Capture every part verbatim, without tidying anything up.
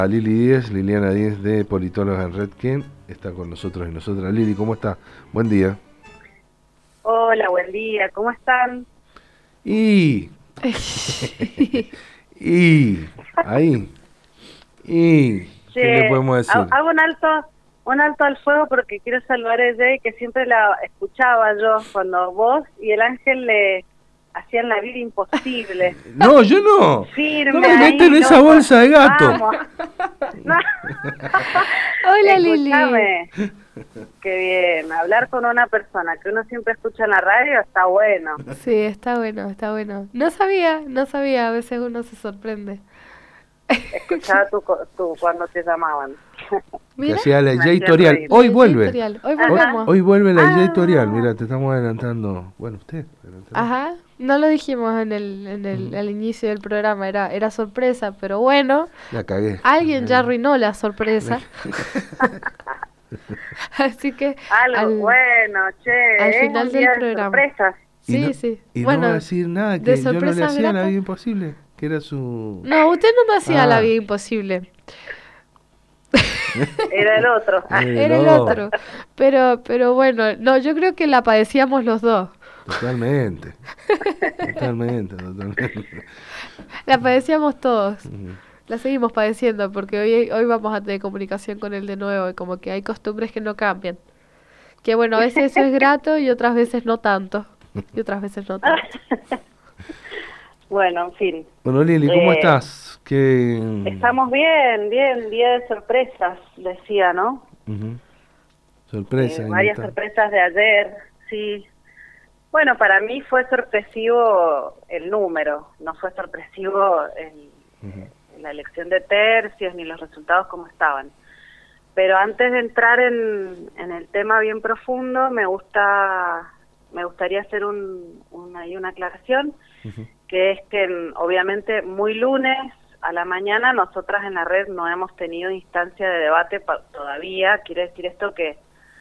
A Lili Díez, Liliana Díez de Politóloga en Red, quien está con nosotros y nosotras. Lili, ¿cómo está? Buen día. Hola, buen día, ¿cómo están? Y... y... ahí... y... ¿qué Che, le podemos decir? Hago un alto, un alto al fuego porque quiero saludar a Jay, que siempre la escuchaba yo cuando vos y el Ángel le hacían la vida imposible. No, yo no. Firme No me ahí, meten en esa loco. bolsa de gato. Vamos. No. Hola, Escuchame. Lili. Qué bien, hablar con una persona que uno siempre escucha en la radio está bueno. Sí, está bueno, está bueno. No sabía, no sabía, a veces uno se sorprende. Escuchaba tú, tú cuando te llamaban. Que hacía la Me J hacía Torial. reír. Hoy La vuelve. editorial. Hoy Hoy, volvemos. hoy vuelve la Ah. J Torial. Mira, te estamos adelantando. Bueno, usted. adelantando. Ajá, no lo dijimos en el, en el al inicio del programa, era, era sorpresa, pero bueno, La cagué. alguien ya arruinó la sorpresa. Así que Algo al, bueno, che. al es final un del día de programa. sorpresas. Y Sí, no, sí. Y Bueno, no va a decir nada, de que yo no le sorpresas hacía la gratas. vida imposible. Que era su... No, usted no me hacía Ah. la vida imposible. Era el otro. Ah, Eh, Era el no. otro. Pero, pero bueno, no, yo creo que la padecíamos los dos. Totalmente. Totalmente, totalmente. La padecíamos todos. Ujú. La seguimos padeciendo porque hoy, hoy vamos a tener comunicación con él de nuevo y como que hay costumbres que no cambian. Que bueno, a veces eso es grato y otras veces no tanto. Y otras veces no tanto. Bueno, en fin. Bueno, Lili, ¿cómo Eh, estás? ¿Qué... Estamos bien, bien. Día de sorpresas, decía, ¿no? Ujú. Sorpresa. Eh, ahí varias está. sorpresas de ayer, sí. Bueno, para mí fue sorpresivo el número. No fue sorpresivo el, Ujú. la elección de tercios ni los resultados como estaban. Pero antes de entrar en, en el tema bien profundo, me gusta me gustaría hacer un, una, una aclaración, Ujú. que es que mm, obviamente muy lunes a la mañana nosotras en la red no hemos tenido instancia de debate pa- todavía. Quiere decir esto que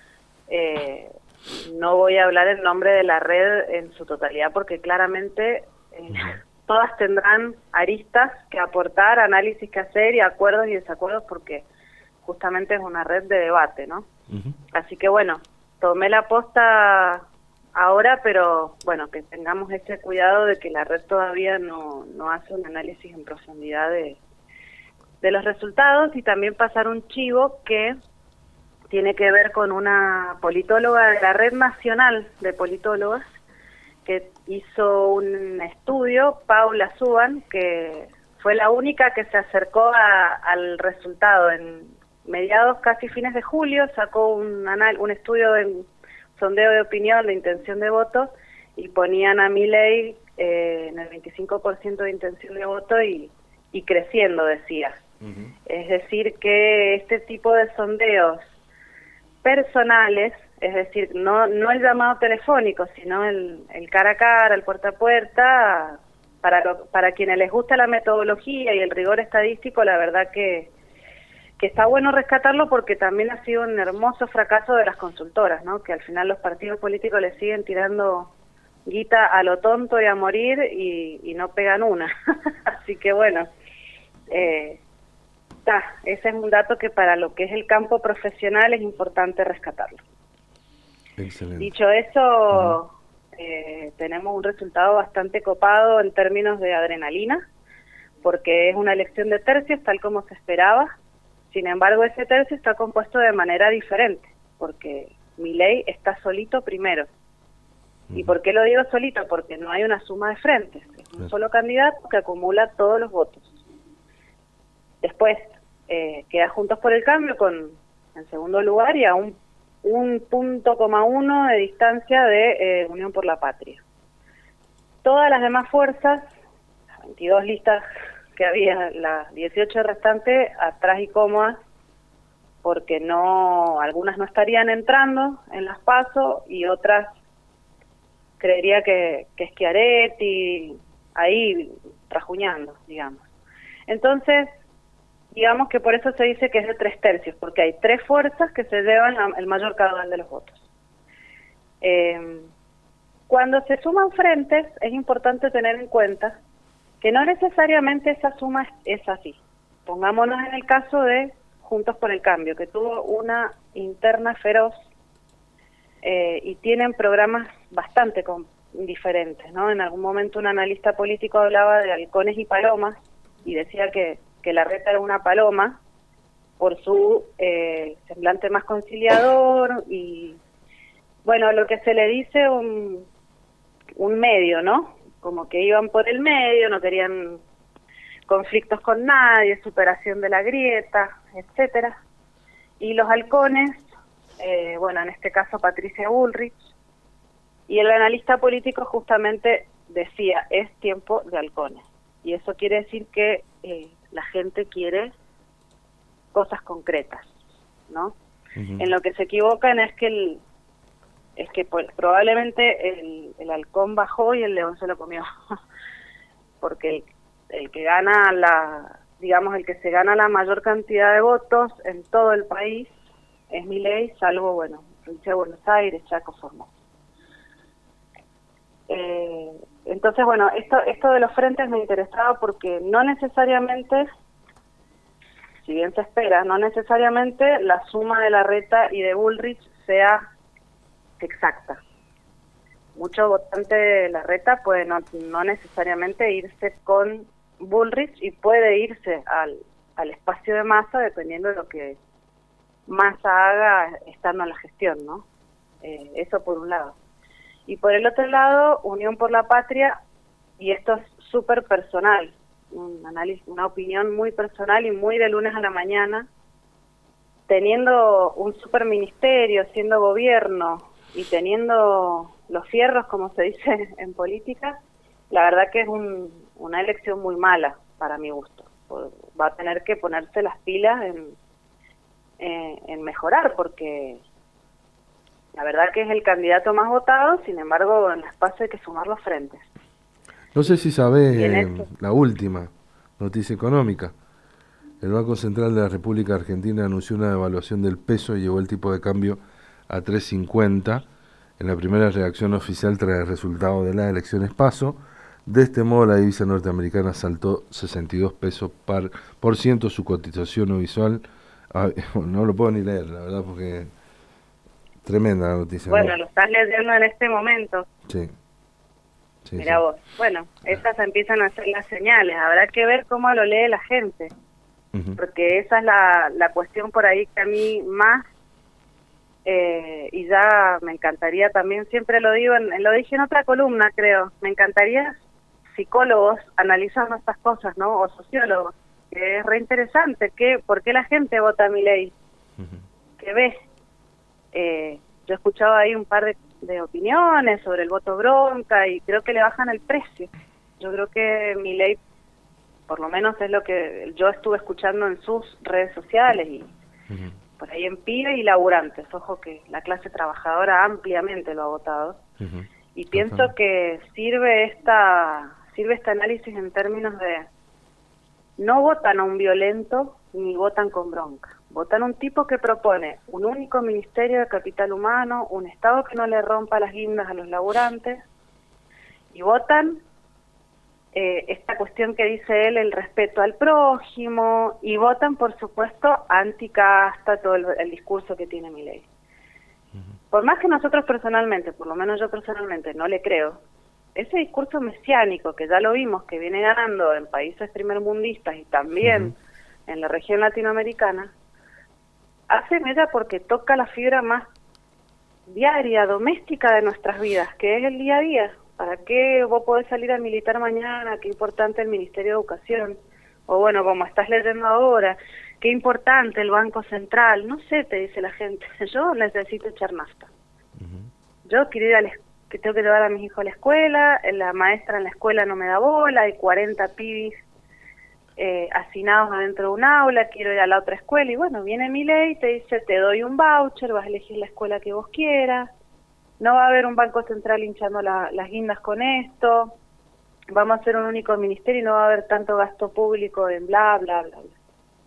eh, no voy a hablar en nombre de la red en su totalidad porque claramente eh, todas tendrán aristas que aportar, análisis que hacer y acuerdos y desacuerdos porque justamente es una red de debate, ¿no? Ujú. Así que bueno, tomé la posta ahora, pero bueno, que tengamos ese cuidado de que la red todavía no, no hace un análisis en profundidad de, de los resultados y también pasar un chivo que tiene que ver con una politóloga de la Red Nacional de Politólogas que hizo un estudio, Paula Suban, que fue la única que se acercó a, al resultado en mediados, casi fines de julio, sacó un, anal, un estudio de sondeo de opinión, de intención de voto, y ponían a Milei eh, en el veinticinco por ciento de intención de voto y, y creciendo, decía. Ujú. Es decir, que este tipo de sondeos personales, es decir, no no el llamado telefónico, sino el, el cara a cara, el puerta a puerta, para, lo, para quienes les gusta la metodología y el rigor estadístico, la verdad que que está bueno rescatarlo porque también ha sido un hermoso fracaso de las consultoras, ¿no? Que al final los partidos políticos le siguen tirando guita a lo tonto y a morir y, y no pegan una. Así que bueno, eh, ta, ese es un dato que para lo que es el campo profesional es importante rescatarlo. Excelente. Dicho eso, uh-huh. eh, tenemos un resultado bastante copado en términos de adrenalina, porque es una elección de tercios tal como se esperaba. Sin embargo, ese tercio está compuesto de manera diferente, porque Milei está solito primero. ¿Y por qué lo digo solito? Porque no hay una suma de frentes, es un solo candidato que acumula todos los votos. Después, eh, queda Juntos por el Cambio con en segundo lugar y a un, un punto coma uno de distancia de eh, Unión por la Patria. Todas las demás fuerzas, las veintidós listas que había, las dieciocho restantes, atrás y cómodas, porque no, algunas no estarían entrando en las PASO y otras creería que, que Schiaretti, ahí rajuñando, digamos. Entonces, digamos que por eso se dice que es de tres tercios, porque hay tres fuerzas que se llevan la, el mayor caudal de los votos. Eh, cuando se suman frentes, es importante tener en cuenta que no necesariamente esa suma es, es así. pongámonos en el caso de Juntos por el Cambio, que tuvo una interna feroz eh, y tienen programas bastante con, diferentes, ¿no? En algún momento un analista político hablaba de halcones y palomas y decía que, que Larreta era una paloma por su eh, semblante más conciliador y, bueno, lo que se le dice un, un medio, ¿no? Como que iban por el medio, no querían conflictos con nadie, superación de la grieta, etcétera. Y los halcones, eh, bueno, en este caso Patricia Bullrich, y el analista político justamente decía, es tiempo de halcones. Y eso quiere decir que eh, la gente quiere cosas concretas, ¿no? Uh-huh. En lo que se equivocan es que el, es que pues, probablemente el, el halcón bajó y el león se lo comió. Porque el, el que gana la, digamos, el que se gana la mayor cantidad de votos en todo el país es Milei, salvo, bueno, provincia de Buenos Aires, Chaco, Formosa. Eh, entonces, bueno, esto esto de los frentes me interesaba porque no necesariamente, si bien se espera, no necesariamente la suma de Larreta y de Bullrich sea exacta. Mucho votante de Larreta puede no, no necesariamente irse con Bullrich y puede irse al, al espacio de Massa dependiendo de lo que Massa haga estando en la gestión, ¿no? Eh, eso por un lado. Y por el otro lado, Unión por la Patria, y esto es súper personal, un análisis, una opinión muy personal y muy de lunes a la mañana, teniendo un superministerio, siendo gobierno y teniendo los fierros, como se dice en política, la verdad que es un, una elección muy mala para mi gusto. Va a tener que ponerse las pilas en, en, en mejorar, porque la verdad que es el candidato más votado, sin embargo, en el espacio hay que sumar los frentes. No sé si sabés eh, la última noticia económica. El Banco Central de la República Argentina anunció una devaluación del peso y llevó el tipo de cambio a tres cincuenta en la primera reacción oficial tras el resultado de las elecciones PASO. De este modo, la divisa norteamericana saltó sesenta y dos pesos par, por ciento su cotización no visual. Ah, no lo puedo ni leer, la verdad, porque tremenda la noticia. Bueno, ¿no? Lo estás leyendo en este momento. Sí. sí Mira sí. vos. Bueno, esas empiezan a ser las señales. Habrá que ver cómo lo lee la gente. Uh-huh. Porque esa es la, la cuestión por ahí que a mí más, eh, y ya me encantaría también, siempre lo digo, en, lo dije en otra columna, creo, me encantaría psicólogos analizando estas cosas, ¿no? O sociólogos, que es re interesante, que, ¿por qué la gente vota a Milei? Uh-huh. ¿Qué ves? Eh, yo he escuchado ahí un par de, de opiniones sobre el voto bronca y creo que le bajan el precio. Yo creo que Milei, por lo menos es lo que yo estuve escuchando en sus redes sociales y uh-huh. por ahí en PYME y laburantes. Ojo que la clase trabajadora ampliamente lo ha votado. Uh-huh. Y pienso uh-huh. que sirve esta sirve este análisis en términos de no votan a un violento ni votan con bronca. Votan a un tipo que propone un único ministerio de capital humano, un Estado que no le rompa las guindas a los laburantes, y votan eh, esta cuestión que dice él, el respeto al prójimo, y votan, por supuesto, anticasta, todo el, el discurso que tiene Milei. Uh-huh. Por más que nosotros personalmente, por lo menos yo personalmente, no le creo, ese discurso mesiánico, que ya lo vimos, que viene ganando en países primermundistas y también uh-huh. en la región latinoamericana, hace mella porque toca la fibra más diaria, doméstica de nuestras vidas, que es el día a día. ¿Para qué vos podés salir a militar mañana? Qué importante el Ministerio de Educación. O bueno, como estás leyendo ahora, qué importante el Banco Central. No sé, te dice la gente, yo necesito echar nafta. Uh-huh. Yo quiero ir a la, que tengo que llevar a mis hijos a la escuela, la maestra en la escuela no me da bola, hay cuarenta pibis Eh, hacinados adentro de un aula, quiero ir a la otra escuela, y bueno, viene Milei y te dice, te doy un voucher, vas a elegir la escuela que vos quieras, no va a haber un banco central hinchando la, las guindas con esto, vamos a hacer un único ministerio y no va a haber tanto gasto público en bla, bla, bla, bla.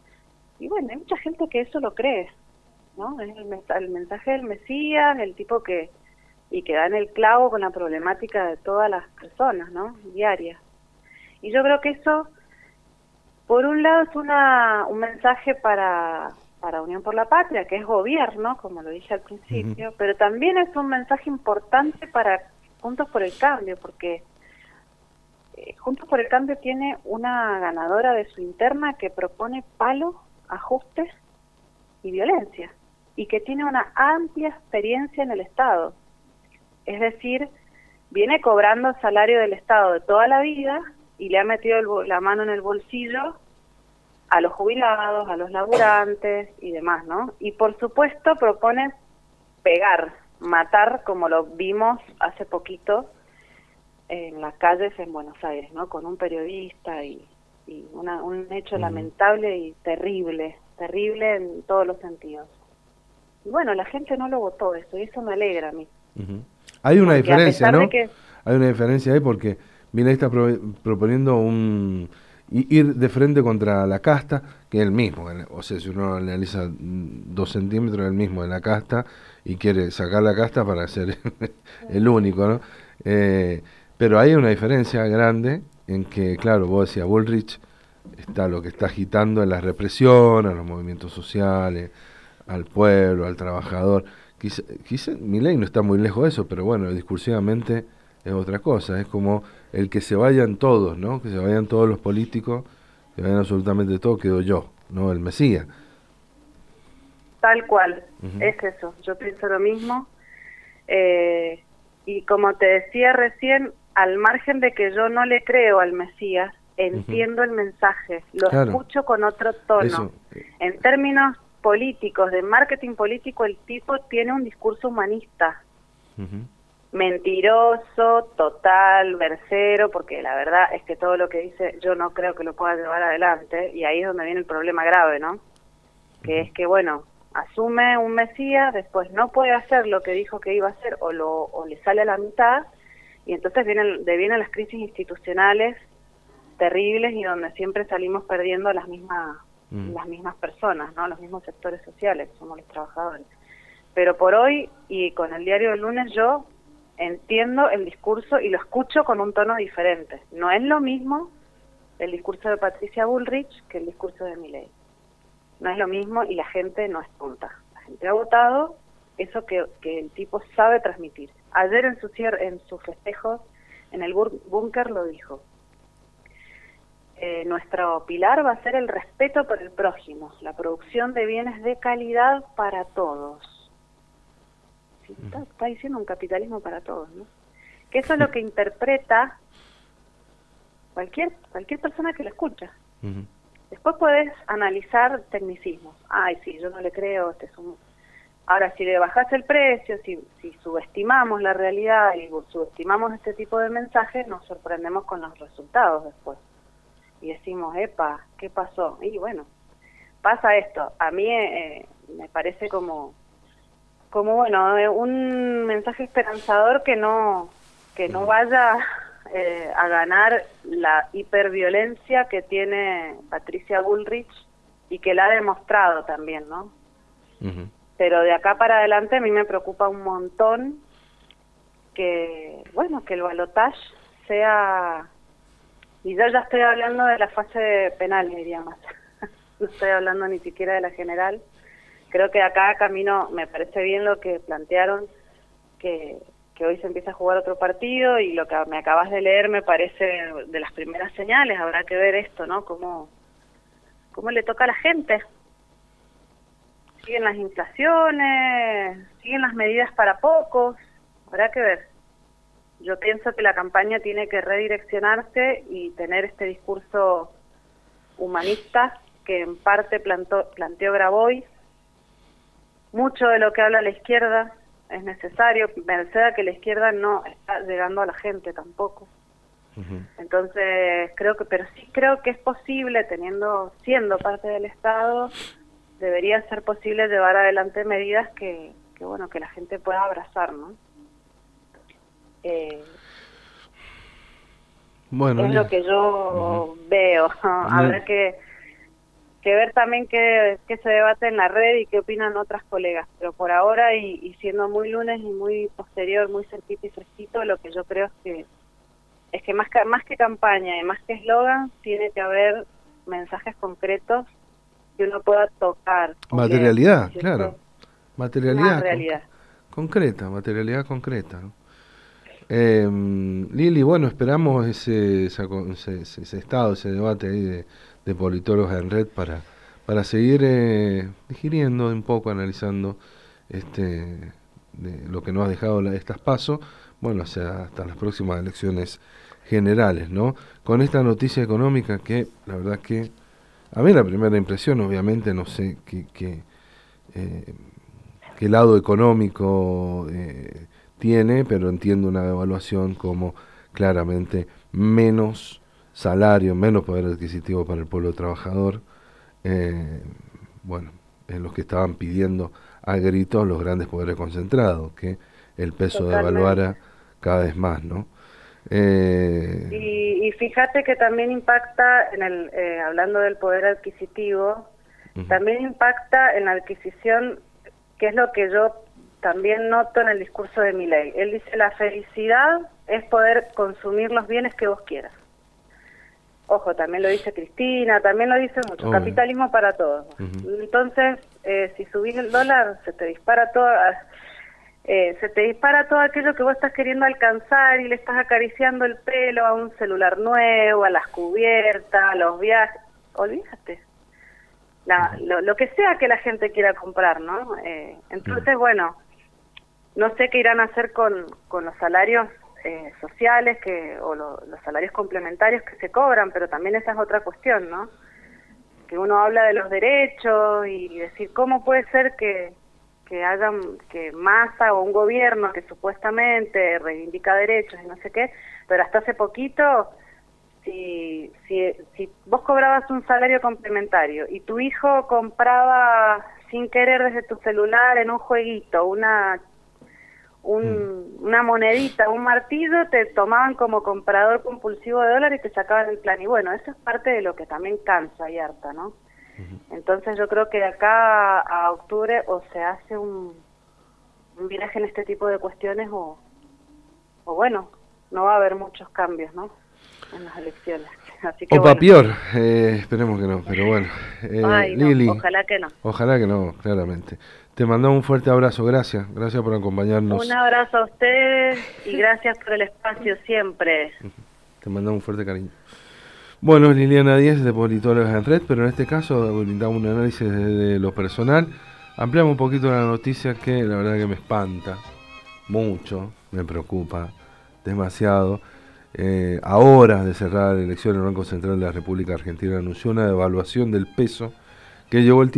Y bueno, hay mucha gente que eso lo cree, ¿no? Es el, el mensaje del Mesías, el tipo que, y que da en el clavo con la problemática de todas las personas, ¿no? Diarias. Y yo creo que eso Por un lado es una un mensaje para, para Unión por la Patria, que es gobierno, como lo dije al principio, uh-huh. pero también es un mensaje importante para Juntos por el Cambio, porque eh, Juntos por el Cambio tiene una ganadora de su interna que propone palo, ajustes y violencia, y que tiene una amplia experiencia en el Estado. Es decir, viene cobrando salario del Estado de toda la vida y le ha metido el, la mano en el bolsillo a los jubilados, a los laburantes y demás, ¿no? Y por supuesto propone pegar, matar, como lo vimos hace poquito en las calles en Buenos Aires, ¿no? Con un periodista y, y una, un hecho uh-huh. lamentable y terrible, terrible en todos los sentidos. Y bueno, la gente no lo votó eso, y eso me alegra a mí. Uh-huh. Hay una porque diferencia, ¿no? Que... Hay una diferencia ahí porque Milei está pro- proponiendo un ir de frente contra la casta, que es el mismo, o sea, si uno analiza dos centímetros, es el mismo de la casta, y quiere sacar la casta para ser el único, ¿no? Eh, pero hay una diferencia grande en que, claro, vos decías, Bullrich está lo que está agitando en la represión, a los movimientos sociales, al pueblo, al trabajador. Quizá, quizá Milei no está muy lejos de eso, pero bueno, discursivamente es otra cosa, es como el que se vayan todos, ¿no? Que se vayan todos los políticos, que vayan absolutamente todos, quedo yo, ¿no? El Mesías. Tal cual, uh-huh. es eso, yo pienso lo mismo. Eh, y como te decía recién, al margen de que yo no le creo al Mesías, entiendo uh-huh. el mensaje, lo claro. escucho con otro tono. Eso. En términos políticos, de marketing político, el tipo tiene un discurso humanista. Uh-huh. Mentiroso, total, versero, porque la verdad es que todo lo que dice yo no creo que lo pueda llevar adelante, y ahí es donde viene el problema grave, ¿no? Que uh-huh. es que, bueno, asume un Mesías, después no puede hacer lo que dijo que iba a hacer, o, lo, o le sale a la mitad, y entonces vienen, vienen las crisis institucionales terribles y donde siempre salimos perdiendo las mismas, uh-huh. las mismas personas, ¿no? Los mismos sectores sociales, somos los trabajadores. Pero por hoy, y con el diario del lunes, yo entiendo el discurso y lo escucho con un tono diferente. No es lo mismo el discurso de Patricia Bullrich que el discurso de Milei. No es lo mismo y la gente no es tonta. La gente ha votado eso que, que el tipo sabe transmitir. Ayer en su cierre, en sus festejos en el búnker lo dijo. Eh, nuestro pilar va a ser el respeto por el prójimo, la producción de bienes de calidad para todos. Está, está diciendo un capitalismo para todos, ¿no? Que eso es lo que interpreta cualquier cualquier persona que lo escucha. Uh-huh. Después puedes analizar tecnicismos. Ay, sí, yo no le creo. Este es un... Ahora, si le bajás el precio, si, si subestimamos la realidad y subestimamos este tipo de mensajes, nos sorprendemos con los resultados después. Y decimos, epa, ¿qué pasó? Y bueno, pasa esto. A mí eh, me parece como... como bueno, un mensaje esperanzador que no que no vaya eh, a ganar la hiperviolencia que tiene Patricia Bullrich y que la ha demostrado también, ¿no? Uh-huh. Pero de acá para adelante a mí me preocupa un montón que, bueno, que el balotaje sea, y yo ya estoy hablando de la fase penal, diría más, no estoy hablando ni siquiera de la general. Creo que acá camino, me parece bien lo que plantearon, que, que hoy se empieza a jugar otro partido, y lo que me acabas de leer me parece de las primeras señales. Habrá que ver esto, ¿no? Cómo, cómo le toca a la gente. Siguen las inflaciones, siguen las medidas para pocos, habrá que ver. Yo pienso que la campaña tiene que redireccionarse y tener este discurso humanista que en parte plantó, planteó Grabois. Mucho de lo que habla la izquierda es necesario, merced a que la izquierda no está llegando a la gente tampoco. Uh-huh. Entonces, creo que, pero sí creo que es posible, teniendo, siendo parte del Estado, debería ser posible llevar adelante medidas que, que bueno, que la gente pueda abrazar, ¿no? Eh, bueno, es lo que yo uh-huh. veo. Habrá uh-huh. que que ver también qué, qué se debate en la red y qué opinan otras colegas, pero por ahora y, y siendo muy lunes y muy posterior, muy cerquita y fresquito, lo que yo creo es que es que más que, más que campaña y más que eslogan, tiene que haber mensajes concretos que uno pueda tocar. Materialidad, leer, claro. Materialidad con, realidad. concreta, materialidad concreta, ¿no? Eh, Lili, bueno, esperamos ese, ese, ese, ese estado, ese debate ahí de, de politólogos en red para, para seguir eh, digiriendo un poco, analizando este de lo que nos ha dejado la, estas pasos, bueno, o sea, hasta las próximas elecciones generales, ¿no? Con esta noticia económica que, la verdad que, a mí la primera impresión, obviamente, no sé qué, qué, eh, qué lado económico eh, tiene, pero entiendo una devaluación como claramente menos salario, menos poder adquisitivo para el pueblo trabajador, eh, bueno, en los que estaban pidiendo a gritos los grandes poderes concentrados, que el peso Totalmente. devaluara cada vez más, ¿no? Eh, y, y fíjate que también impacta, en el eh, hablando del poder adquisitivo, uh-huh. también impacta en la adquisición, que es lo que yo también noto en el discurso de Milei. Él dice, la felicidad es poder consumir los bienes que vos quieras. Ojo, también lo dice Cristina, también lo dice mucho, oh. capitalismo para todos. Uh-huh. Entonces, eh, si subís el dólar, se te dispara todo, eh, se te dispara todo aquello que vos estás queriendo alcanzar y le estás acariciando el pelo a un celular nuevo, a las cubiertas, a los viajes. Olvídate. La, lo, lo que sea que la gente quiera comprar, ¿no? Eh, entonces, uh-huh. bueno, no sé qué irán a hacer con, con los salarios Eh, sociales que o lo, los salarios complementarios que se cobran, pero también esa es otra cuestión, ¿no? Que uno habla de los derechos y decir cómo puede ser que que haya que Massa o un gobierno que supuestamente reivindica derechos y no sé qué, pero hasta hace poquito si si si vos cobrabas un salario complementario y tu hijo compraba sin querer desde tu celular en un jueguito una Un, una monedita, un martillo, te tomaban como comprador compulsivo de dólares y te sacaban el plan. Y bueno, eso es parte de lo que también cansa y harta, ¿no? Uh-huh. Entonces yo creo que de acá a, a octubre o se hace un, un viraje en este tipo de cuestiones o, o bueno, no va a haber muchos cambios, ¿no? En las elecciones. Así que o para bueno. peor, eh, esperemos que no, pero bueno. Eh, Ay, no, Lili, ojalá que no. Ojalá que no, claramente. Te mandamos un fuerte abrazo, gracias, gracias por acompañarnos. Un abrazo a ustedes y gracias por el espacio siempre. Te mandamos un fuerte cariño. Bueno, Liliana Díez de Politólogos en Red, pero en este caso brindamos un análisis desde lo personal. Ampliamos un poquito la noticia que la verdad que me espanta mucho, me preocupa demasiado. Eh, a horas de cerrar la elección, el Banco Central de la República Argentina anunció una devaluación del peso que llevó el